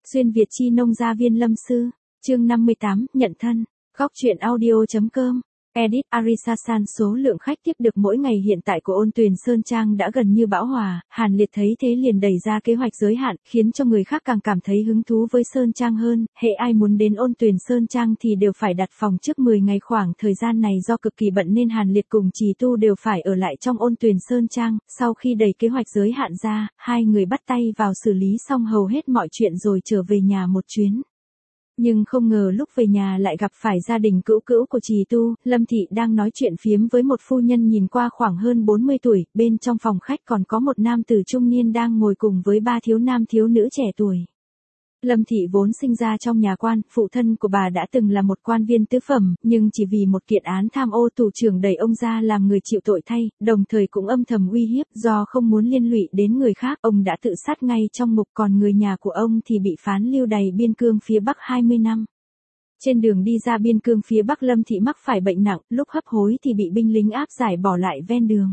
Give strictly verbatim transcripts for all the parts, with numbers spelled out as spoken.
Xuyên Việt chi nông gia viên Lâm Sư, chương năm mươi tám, nhận thân, góc truyện audio.com, edit Arisasan. Số lượng khách tiếp được mỗi ngày hiện tại của Ôn Tuyền Sơn Trang đã gần như bão hòa, Hàn Liệt thấy thế liền đẩy ra kế hoạch giới hạn, khiến cho người khác càng cảm thấy hứng thú với Sơn Trang hơn, hễ ai muốn đến Ôn Tuyền Sơn Trang thì đều phải đặt phòng trước mười ngày. Khoảng thời gian này do cực kỳ bận nên Hàn Liệt cùng Trì Tu đều phải ở lại trong Ôn Tuyền Sơn Trang, sau khi đẩy kế hoạch giới hạn ra, hai người bắt tay vào xử lý xong hầu hết mọi chuyện rồi trở về nhà một chuyến. Nhưng không ngờ lúc về nhà lại gặp phải gia đình cữu cữu của Trì Tu. Lâm Thị đang nói chuyện phiếm với một phu nhân nhìn qua khoảng hơn bốn mươi tuổi, bên trong phòng khách còn có một nam tử trung niên đang ngồi cùng với ba thiếu nam thiếu nữ trẻ tuổi. Lâm Thị vốn sinh ra trong nhà quan, phụ thân của bà đã từng là một quan viên tứ phẩm, nhưng chỉ vì một kiện án tham ô thủ trưởng đẩy ông ra làm người chịu tội thay, đồng thời cũng âm thầm uy hiếp, do không muốn liên lụy đến người khác, ông đã tự sát ngay trong ngục, còn người nhà của ông thì bị phán lưu đày biên cương phía Bắc hai mươi năm. Trên đường đi ra biên cương phía Bắc, Lâm Thị mắc phải bệnh nặng, lúc hấp hối thì bị binh lính áp giải bỏ lại ven đường.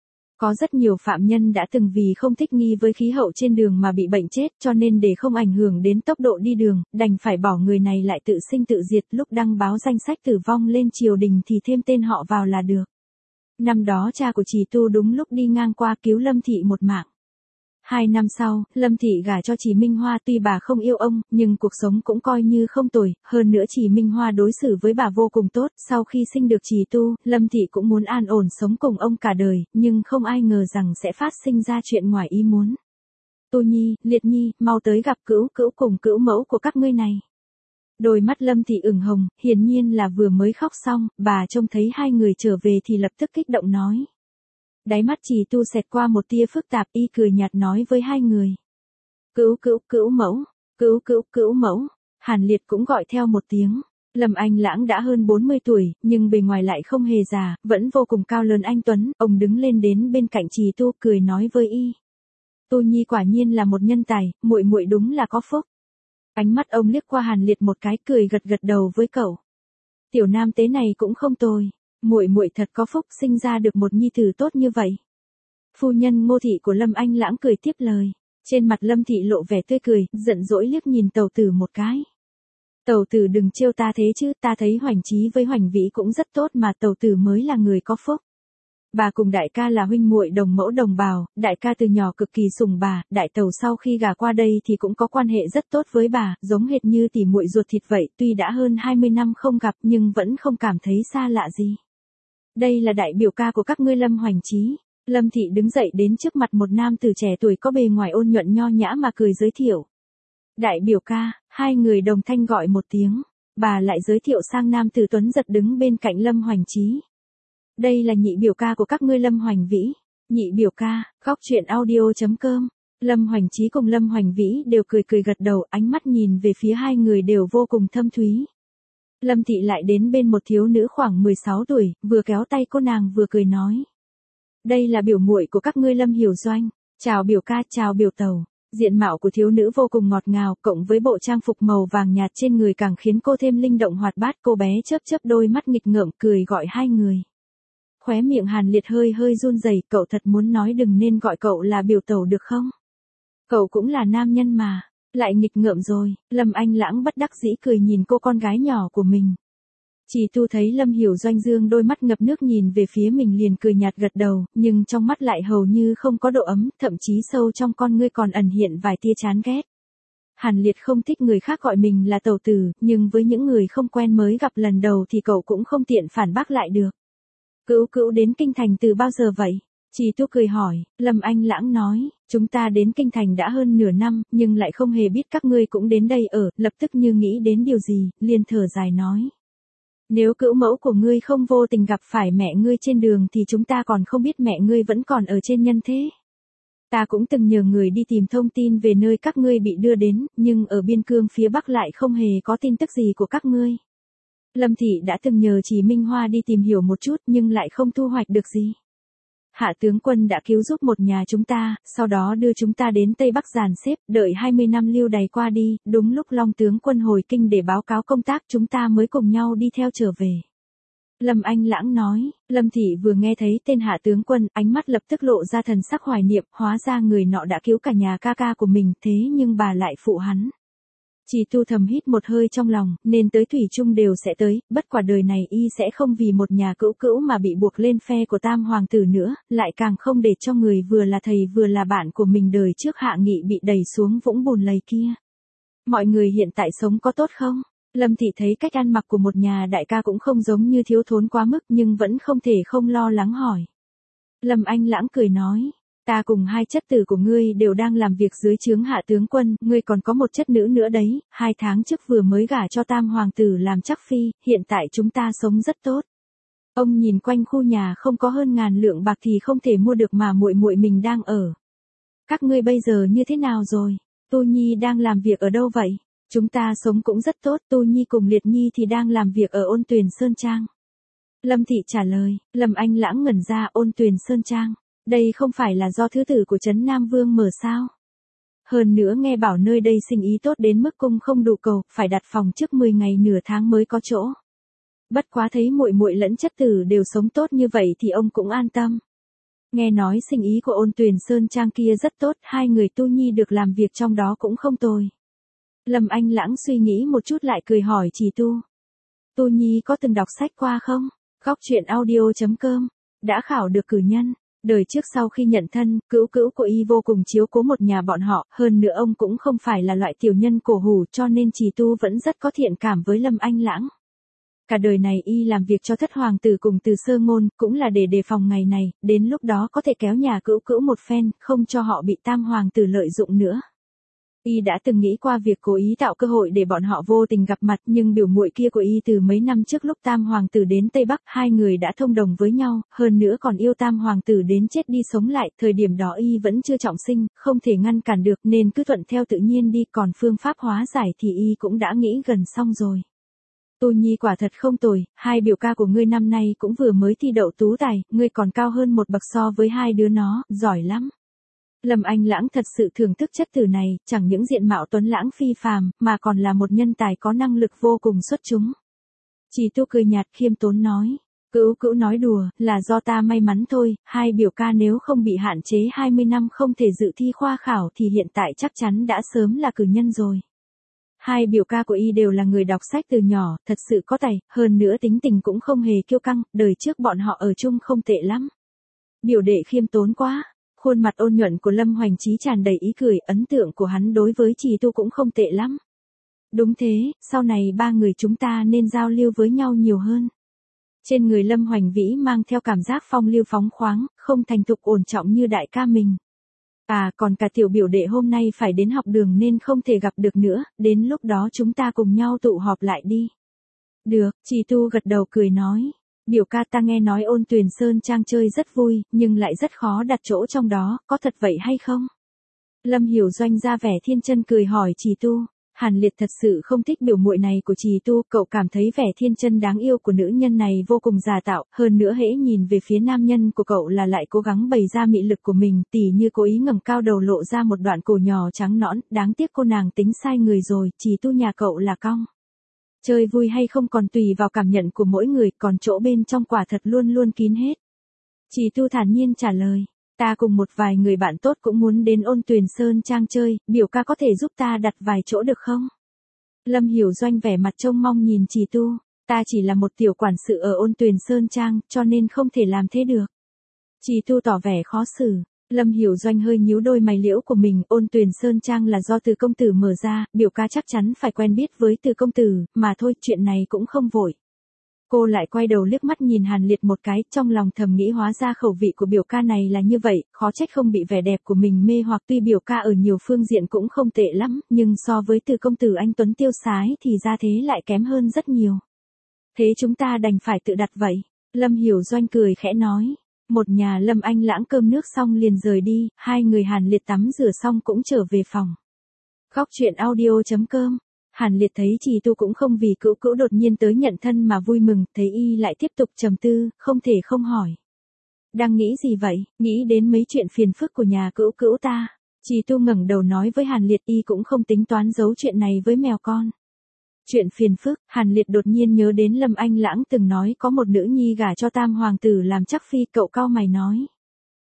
Có rất nhiều phạm nhân đã từng vì không thích nghi với khí hậu trên đường mà bị bệnh chết, cho nên để không ảnh hưởng đến tốc độ đi đường, đành phải bỏ người này lại tự sinh tự diệt. Lúc đăng báo danh sách tử vong lên triều đình thì thêm tên họ vào là được. Năm đó cha của Trì Tu đúng lúc đi ngang qua cứu Lâm Thị một mạng. Hai năm sau, Lâm Thị gả cho Trì Minh Hoa. Tuy bà không yêu ông, nhưng cuộc sống cũng coi như không tồi, hơn nữa Trì Minh Hoa đối xử với bà vô cùng tốt. Sau khi sinh được Trì Tu, Lâm Thị cũng muốn an ổn sống cùng ông cả đời, nhưng không ai ngờ rằng sẽ phát sinh ra chuyện ngoài ý muốn. Tu Nhi, Liệt Nhi, mau tới gặp cữu cữu cùng cữu mẫu của các ngươi này. Đôi mắt Lâm Thị ửng hồng, hiển nhiên là vừa mới khóc xong, bà trông thấy hai người trở về thì lập tức kích động nói. Đáy mắt Trì Tu xẹt qua một tia phức tạp, y cười nhạt nói với hai người. Cữu cữu cữu mẫu, cữu cữu cữu mẫu. Hàn Liệt cũng gọi theo một tiếng. Lâm Anh Lãng đã hơn bốn mươi tuổi, nhưng bề ngoài lại không hề già, vẫn vô cùng cao lớn anh tuấn. Ông đứng lên đến bên cạnh Trì Tu, cười nói với y. Tu Nhi quả nhiên là một nhân tài, muội muội đúng là có phúc. Ánh mắt ông liếc qua Hàn Liệt một cái, cười gật gật đầu với cậu. Tiểu nam tế này cũng không tồi. Muội muội thật có phúc sinh ra được một nhi tử tốt như vậy. Phu nhân Ngô thị của Lâm Anh Lãng cười tiếp lời. Trên mặt Lâm Thị lộ vẻ tươi cười, giận dỗi liếc nhìn tẩu tử một cái. Tẩu tử đừng trêu ta thế chứ, ta thấy Hoành Chí với Hoành Vĩ cũng rất tốt mà, tẩu tử mới là người có phúc. Bà cùng đại ca là huynh muội đồng mẫu đồng bào, đại ca từ nhỏ cực kỳ sủng bà, đại tẩu sau khi gả qua đây thì cũng có quan hệ rất tốt với bà, giống hệt như tỉ muội ruột thịt vậy. Tuy đã hơn hai mươi năm không gặp nhưng vẫn không cảm thấy xa lạ gì. Đây là đại biểu ca của các ngươi Lâm Hoành Chí. Lâm Thị đứng dậy đến trước mặt một nam tử trẻ tuổi có bề ngoài ôn nhuận nho nhã mà cười giới thiệu. Đại biểu ca, hai người đồng thanh gọi một tiếng. Bà lại giới thiệu sang nam tử tuấn giật đứng bên cạnh Lâm Hoành Chí. Đây là nhị biểu ca của các ngươi Lâm Hoành Vĩ. Nhị biểu ca, góc truyện audio.com. Lâm Hoành Chí cùng Lâm Hoành Vĩ đều cười cười gật đầu, ánh mắt nhìn về phía hai người đều vô cùng thâm thúy. Lâm Thị lại đến bên một thiếu nữ khoảng mười sáu tuổi, vừa kéo tay cô nàng vừa cười nói. Đây là biểu muội của các ngươi Lâm Hiểu Doanh. Chào biểu ca, chào biểu tẩu. Diện mạo của thiếu nữ vô cùng ngọt ngào, cộng với bộ trang phục màu vàng nhạt trên người càng khiến cô thêm linh động hoạt bát. Cô bé chớp chớp đôi mắt nghịch ngợm cười gọi hai người. Khóe miệng Hàn Liệt hơi hơi run rẩy, cậu thật muốn nói đừng nên gọi cậu là biểu tẩu được không? Cậu cũng là nam nhân mà. Lại nghịch ngợm rồi. Lâm Anh Lãng bất đắc dĩ cười nhìn cô con gái nhỏ của mình. Trì Tu thấy Lâm Hiểu Doanh dương đôi mắt ngập nước nhìn về phía mình liền cười nhạt gật đầu, nhưng trong mắt lại hầu như không có độ ấm, thậm chí sâu trong con ngươi còn ẩn hiện vài tia chán ghét. Hàn Liệt không thích người khác gọi mình là tẩu tử, nhưng với những người không quen mới gặp lần đầu thì cậu cũng không tiện phản bác lại được. Cữu cữu đến Kinh Thành từ bao giờ vậy? Trì Tu cười hỏi. Lâm Anh Lãng nói, chúng ta đến Kinh Thành đã hơn nửa năm, nhưng lại không hề biết các ngươi cũng đến đây ở, lập tức như nghĩ đến điều gì, liền thở dài nói. Nếu cữu mẫu của ngươi không vô tình gặp phải mẹ ngươi trên đường thì chúng ta còn không biết mẹ ngươi vẫn còn ở trên nhân thế. Ta cũng từng nhờ người đi tìm thông tin về nơi các ngươi bị đưa đến, nhưng ở biên cương phía Bắc lại không hề có tin tức gì của các ngươi. Lâm Thị đã từng nhờ Trì Minh Hoa đi tìm hiểu một chút nhưng lại không thu hoạch được gì. Hạ tướng quân đã cứu giúp một nhà chúng ta, sau đó đưa chúng ta đến Tây Bắc dàn xếp, đợi hai mươi năm lưu đày qua đi, đúng lúc Long tướng quân hồi kinh để báo cáo công tác chúng ta mới cùng nhau đi theo trở về. Lâm Anh Lãng nói. Lâm Thị vừa nghe thấy tên Hạ tướng quân, ánh mắt lập tức lộ ra thần sắc hoài niệm, hóa ra người nọ đã cứu cả nhà ca ca của mình, thế nhưng bà lại phụ hắn. Trì Tu thầm hít một hơi trong lòng, nên tới thủy chung đều sẽ tới, bất quả đời này y sẽ không vì một nhà cữu cữu mà bị buộc lên phe của tam hoàng tử nữa, lại càng không để cho người vừa là thầy vừa là bạn của mình đời trước hạ nghị bị đẩy xuống vũng bùn lầy kia. Mọi người hiện tại sống có tốt không? Lâm Thị thấy cách ăn mặc của một nhà đại ca cũng không giống như thiếu thốn quá mức nhưng vẫn không thể không lo lắng hỏi. Lâm Anh Lãng cười nói. Ta cùng hai chất tử của ngươi đều đang làm việc dưới trướng hạ tướng quân, ngươi còn có một chất nữ nữa đấy, hai tháng trước vừa mới gả cho tam hoàng tử làm chắc phi, hiện tại chúng ta sống rất tốt. Ông nhìn quanh khu nhà không có hơn ngàn lượng bạc thì không thể mua được mà muội muội mình đang ở. Các ngươi bây giờ như thế nào rồi? Tu Nhi đang làm việc ở đâu vậy? Chúng ta sống cũng rất tốt, Tu Nhi cùng Liệt Nhi thì đang làm việc ở Ôn Tuyền Sơn Trang. Lâm Thị trả lời, Lâm Anh Lãng ngẩn ra. Ôn Tuyền Sơn Trang. Đây không phải là do thứ tử của Trấn Nam Vương mở sao? Hơn nữa nghe bảo nơi đây sinh ý tốt đến mức cung không đủ cầu, phải đặt phòng trước mười ngày nửa tháng mới có chỗ. Bất quá thấy muội muội lẫn chất tử đều sống tốt như vậy thì ông cũng an tâm. Nghe nói sinh ý của Ôn Tuyền Sơn Trang kia rất tốt, hai người Tu Nhi được làm việc trong đó cũng không tồi. Lâm Anh Lãng suy nghĩ một chút lại cười hỏi Trì Tu. Tu Nhi có từng đọc sách qua không? Góc truyện audio chấm com. Đã khảo được cử nhân. Đời trước sau khi nhận thân, cữu cữu của y vô cùng chiếu cố một nhà bọn họ, hơn nữa ông cũng không phải là loại tiểu nhân cổ hủ cho nên Trì Tu vẫn rất có thiện cảm với Lâm Anh Lãng. Cả đời này y làm việc cho thất hoàng tử cùng Từ Sơ Ngôn, cũng là để đề phòng ngày này, đến lúc đó có thể kéo nhà cữu cữu một phen, không cho họ bị tam hoàng tử lợi dụng nữa. Y đã từng nghĩ qua việc cố ý tạo cơ hội để bọn họ vô tình gặp mặt, nhưng biểu muội kia của y từ mấy năm trước lúc tam hoàng tử đến Tây Bắc, hai người đã thông đồng với nhau, hơn nữa còn yêu tam hoàng tử đến chết đi sống lại, thời điểm đó y vẫn chưa trọng sinh, không thể ngăn cản được nên cứ thuận theo tự nhiên đi, còn phương pháp hóa giải thì y cũng đã nghĩ gần xong rồi. Tu Nhi quả thật không tồi, hai biểu ca của ngươi năm nay cũng vừa mới thi đậu tú tài, ngươi còn cao hơn một bậc so với hai đứa nó, giỏi lắm. Lâm Anh Lãng thật sự thưởng thức chất tử này, chẳng những diện mạo tuấn lãng phi phàm, mà còn là một nhân tài có năng lực vô cùng xuất chúng. Trì Tu cười nhạt khiêm tốn nói, cữu cữu nói đùa, là do ta may mắn thôi, hai biểu ca nếu không bị hạn chế hai mươi năm không thể dự thi khoa khảo thì hiện tại chắc chắn đã sớm là cử nhân rồi. Hai biểu ca của y đều là người đọc sách từ nhỏ, thật sự có tài, hơn nữa tính tình cũng không hề kiêu căng, đời trước bọn họ ở chung không tệ lắm. Biểu đệ khiêm tốn quá. Khuôn mặt ôn nhuận của Lâm Hoành Chí tràn đầy ý cười, ấn tượng của hắn đối với Trì Tu cũng không tệ lắm. Đúng thế, sau này ba người chúng ta nên giao lưu với nhau nhiều hơn. Trên người Lâm Hoành Vĩ mang theo cảm giác phong lưu phóng khoáng, không thành thục ổn trọng như đại ca mình. À còn cả tiểu biểu đệ hôm nay phải đến học đường nên không thể gặp được nữa, đến lúc đó chúng ta cùng nhau tụ họp lại đi. Được, Trì Tu gật đầu cười nói. Biểu ca ta nghe nói Ôn Tuyền Sơn Trang chơi rất vui, nhưng lại rất khó đặt chỗ trong đó, có thật vậy hay không? Lâm Hiểu Doanh ra vẻ thiên chân cười hỏi Trì Tu. Hàn Liệt thật sự không thích biểu muội này của Trì Tu, cậu cảm thấy vẻ thiên chân đáng yêu của nữ nhân này vô cùng giả tạo, hơn nữa hễ nhìn về phía nam nhân của cậu là lại cố gắng bày ra mị lực của mình, tỉ như cố ý ngẩng cao đầu lộ ra một đoạn cổ nhỏ trắng nõn, đáng tiếc cô nàng tính sai người rồi, Trì Tu nhà cậu là cong. Chơi vui hay không còn tùy vào cảm nhận của mỗi người, còn chỗ bên trong quả thật luôn luôn kín hết. Trì Tu thản nhiên trả lời, ta cùng một vài người bạn tốt cũng muốn đến Ôn Tuyền Sơn Trang chơi, biểu ca có thể giúp ta đặt vài chỗ được không? Lâm Hiểu Doanh vẻ mặt trông mong nhìn Trì Tu, ta chỉ là một tiểu quản sự ở Ôn Tuyền Sơn Trang, cho nên không thể làm thế được. Trì Tu tỏ vẻ khó xử. Lâm Hiểu Doanh hơi nhíu đôi mày liễu của mình, Ôn Tuyền Sơn Trang là do Từ công tử mở ra, biểu ca chắc chắn phải quen biết với Từ công tử, mà thôi, chuyện này cũng không vội. Cô lại quay đầu liếc mắt nhìn Hàn Liệt một cái, trong lòng thầm nghĩ hóa ra khẩu vị của biểu ca này là như vậy, khó trách không bị vẻ đẹp của mình mê hoặc, tuy biểu ca ở nhiều phương diện cũng không tệ lắm, nhưng so với Từ công tử anh tuấn tiêu sái thì ra thế lại kém hơn rất nhiều. Thế chúng ta đành phải tự đặt vậy. Lâm Hiểu Doanh cười khẽ nói. Một nhà Lâm Anh Lãng cơm nước xong liền rời đi, hai người Hàn Liệt tắm rửa xong cũng trở về phòng. Góc truyện audio chấm com. Hàn Liệt thấy Trì Tu cũng không vì cữu cữu đột nhiên tới nhận thân mà vui mừng, thấy y lại tiếp tục trầm tư, không thể không hỏi. Đang nghĩ gì vậy? Nghĩ đến mấy chuyện phiền phức của nhà cữu cữu ta. Trì Tu ngẩng đầu nói với Hàn Liệt, y cũng không tính toán giấu chuyện này với mèo con. Chuyện phiền phức, Hàn Liệt đột nhiên nhớ đến Lâm Anh Lãng từng nói có một nữ nhi gả cho tam hoàng tử làm chắc phi, cậu cau mày nói.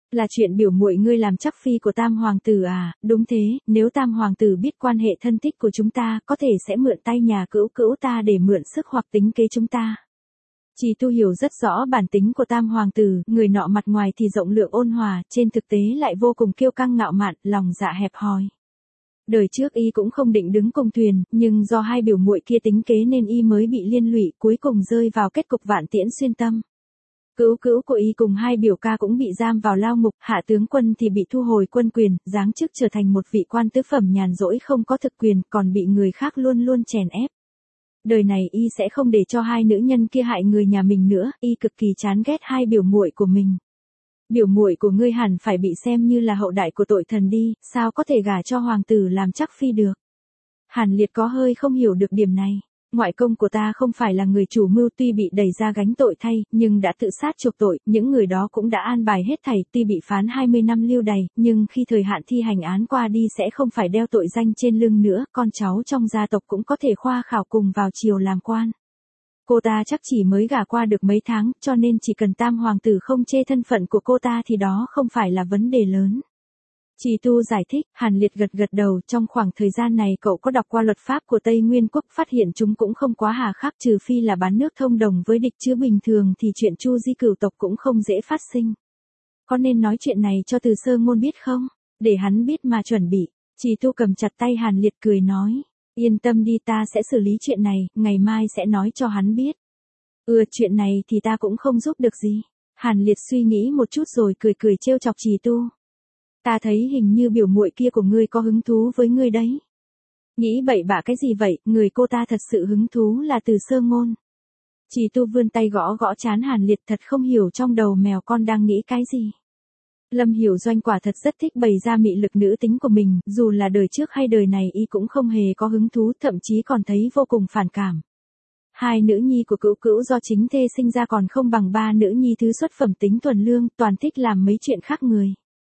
Là chuyện biểu muội ngươi làm chắc phi của tam hoàng tử à, đúng thế, nếu tam hoàng tử biết quan hệ thân thích của chúng ta, có thể sẽ mượn tay nhà cữu cữu ta để mượn sức hoặc tính kế chúng ta. Trì Tu hiểu rất rõ bản tính của tam hoàng tử, người nọ mặt ngoài thì rộng lượng ôn hòa, trên thực tế lại vô cùng kiêu căng ngạo mạn, lòng dạ hẹp hòi. Đời trước y cũng không định đứng cùng thuyền, nhưng do hai biểu muội kia tính kế nên y mới bị liên lụy, cuối cùng rơi vào kết cục vạn tiễn xuyên tâm. Cữu cữu của y cùng hai biểu ca cũng bị giam vào lao ngục, hạ tướng quân thì bị thu hồi quân quyền, giáng chức trở thành một vị quan tứ phẩm nhàn rỗi không có thực quyền, còn bị người khác luôn luôn chèn ép. Đời này y sẽ không để cho hai nữ nhân kia hại người nhà mình nữa, y cực kỳ chán ghét hai biểu muội của mình. Biểu muội của ngươi hẳn phải bị xem như là hậu đại của tội thần đi, sao có thể gả cho hoàng tử làm chắc phi được. Hàn Liệt có hơi không hiểu được điểm này. Ngoại công của ta không phải là người chủ mưu, tuy bị đẩy ra gánh tội thay, nhưng đã tự sát chuộc tội, những người đó cũng đã an bài hết thảy, tuy bị phán hai mươi năm lưu đày, nhưng khi thời hạn thi hành án qua đi sẽ không phải đeo tội danh trên lưng nữa, con cháu trong gia tộc cũng có thể khoa khảo cùng vào triều làm quan. Cô ta chắc chỉ mới gả qua được mấy tháng, cho nên chỉ cần tam hoàng tử không chê thân phận của cô ta thì đó không phải là vấn đề lớn. Trì Tu giải thích, Hàn Liệt gật gật đầu, trong khoảng thời gian này cậu có đọc qua luật pháp của Tây Nguyên Quốc, phát hiện chúng cũng không quá hà khắc, trừ phi là bán nước thông đồng với địch, chứ bình thường thì chuyện chu di cửu tộc cũng không dễ phát sinh. Có nên nói chuyện này cho Từ Sơ Ngôn biết không? Để hắn biết mà chuẩn bị. Trì Tu cầm chặt tay Hàn Liệt cười nói, yên tâm đi, ta sẽ xử lý chuyện này, ngày mai sẽ nói cho hắn biết. Ừ, chuyện này thì ta cũng không giúp được gì. Hàn Liệt suy nghĩ một chút rồi cười cười trêu chọc Trì Tu. Ta thấy hình như biểu muội kia của ngươi có hứng thú với ngươi đấy. Nghĩ bậy bạ cái gì vậy, người cô ta thật sự hứng thú là Từ Sơ Ngôn. Trì Tu vươn tay gõ gõ trán Hàn Liệt, thật không hiểu trong đầu mèo con đang nghĩ cái gì. Lâm Hiểu Doanh quả thật rất thích bày ra mị lực nữ tính của mình, dù là đời trước hay đời này y cũng không hề có hứng thú, thậm chí còn thấy vô cùng phản cảm. Hai nữ nhi của cữu cữu do chính thê sinh ra còn không bằng ba nữ nhi thứ xuất phẩm tính thuần lương, toàn thích làm mấy chuyện khác người.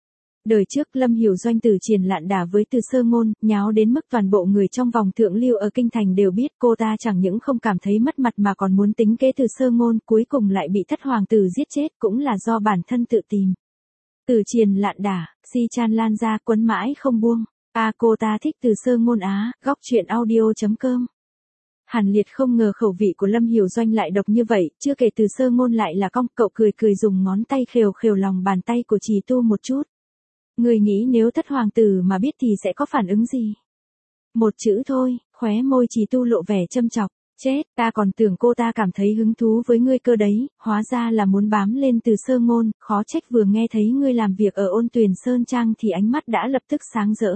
Đời trước Lâm Hiểu Doanh từ triền lạn đả với Từ Sơ Ngôn, nháo đến mức toàn bộ người trong vòng thượng lưu ở kinh thành đều biết, cô ta chẳng những không cảm thấy mất mặt mà còn muốn tính kế Từ Sơ Ngôn, cuối cùng lại bị thất hoàng tử giết chết, cũng là do bản thân tự tìm. Từ triền lạn đả, si chan lan ra, quấn mãi không buông. À, cô ta thích Từ Sơ Ngôn á, góc truyện audio chấm com. Hàn Liệt không ngờ khẩu vị của Lâm Hiểu Doanh lại độc như vậy, chưa kể Từ Sơ Ngôn lại là cong, cậu cười cười dùng ngón tay khều khều lòng bàn tay của Trì Tu một chút. Người nghĩ nếu thất hoàng tử mà biết thì sẽ có phản ứng gì? Một chữ thôi, khóe môi Trì Tu lộ vẻ châm chọc. Chết, ta còn tưởng cô ta cảm thấy hứng thú với ngươi cơ đấy, hóa ra là muốn bám lên Từ Sơ Ngôn, khó trách vừa nghe thấy ngươi làm việc ở Ôn Tuyền Sơn Trang thì ánh mắt đã lập tức sáng rỡ.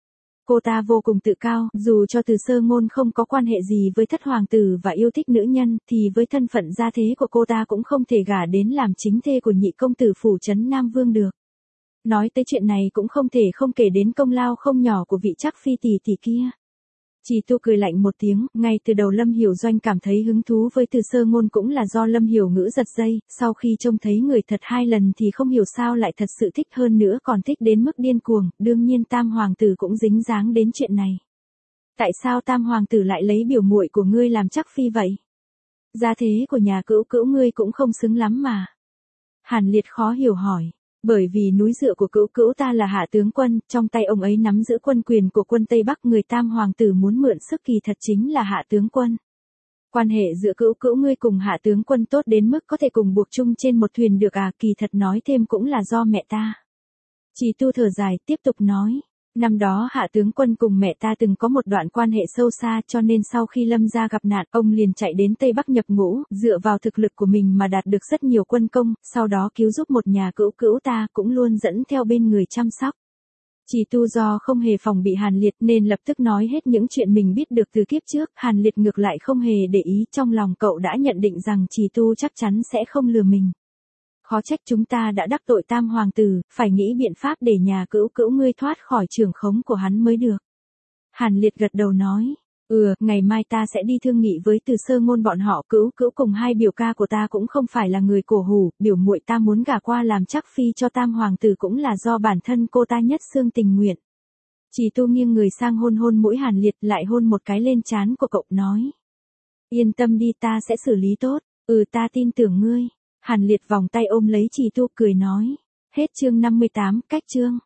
Cô ta vô cùng tự cao, dù cho Từ Sơ Ngôn không có quan hệ gì với thất hoàng tử và yêu thích nữ nhân, thì với thân phận gia thế của cô ta cũng không thể gả đến làm chính thê của nhị công tử phủ trấn Nam Vương được. Nói tới chuyện này cũng không thể không kể đến công lao không nhỏ của vị Trác phi tỷ tỷ kia. Trì Tu cười lạnh một tiếng, ngay từ đầu Lâm Hiểu Doanh cảm thấy hứng thú với Từ Sơ Ngôn cũng là do Lâm Hiểu Ngữ giật dây, sau khi trông thấy người thật hai lần thì không hiểu sao lại thật sự thích, hơn nữa còn thích đến mức điên cuồng, đương nhiên tam hoàng tử cũng dính dáng đến chuyện này. Tại sao tam hoàng tử lại lấy biểu muội của ngươi làm chắc phi vậy? Gia thế của nhà cữu cữu ngươi cũng không xứng lắm mà. Hàn Liệt khó hiểu hỏi. Bởi vì núi dựa của cữu cữu ta là hạ tướng quân, trong tay ông ấy nắm giữ quân quyền của quân Tây Bắc, người tam hoàng tử muốn mượn sức kỳ thật chính là hạ tướng quân. Quan hệ giữa cữu cữu ngươi cùng hạ tướng quân tốt đến mức có thể cùng buộc chung trên một thuyền được à, kỳ thật nói thêm cũng là do mẹ ta. Trì Tu thở dài, tiếp tục nói. Năm đó hạ tướng quân cùng mẹ ta từng có một đoạn quan hệ sâu xa, cho nên sau khi Lâm gia gặp nạn, ông liền chạy đến Tây Bắc nhập ngũ, dựa vào thực lực của mình mà đạt được rất nhiều quân công, sau đó cứu giúp một nhà cữu cữu ta, cũng luôn dẫn theo bên người chăm sóc. Trì Tu do không hề phòng bị Hàn Liệt nên lập tức nói hết những chuyện mình biết được từ kiếp trước, Hàn Liệt ngược lại không hề để ý, trong lòng cậu đã nhận định rằng Trì Tu chắc chắn sẽ không lừa mình. Khó trách chúng ta đã đắc tội tam hoàng tử, phải nghĩ biện pháp để nhà cữu cữu ngươi thoát khỏi trưởng khống của hắn mới được. Hàn Liệt gật đầu nói, ừ, ngày mai ta sẽ đi thương nghị với Từ Sơ Ngôn bọn họ, cữu cữu cùng hai biểu ca của ta cũng không phải là người cổ hủ, biểu muội ta muốn gả qua làm chắc phi cho tam hoàng tử cũng là do bản thân cô ta nhất xương tình nguyện. Trì Tu nghiêng người sang hôn hôn mũi Hàn Liệt, lại hôn một cái lên trán của cậu, nói. Yên tâm đi, ta sẽ xử lý tốt, ừ ta tin tưởng ngươi. Hàn Liệt vòng tay ôm lấy Trì Tu cười nói. Hết chương năm mươi tám, cách chương.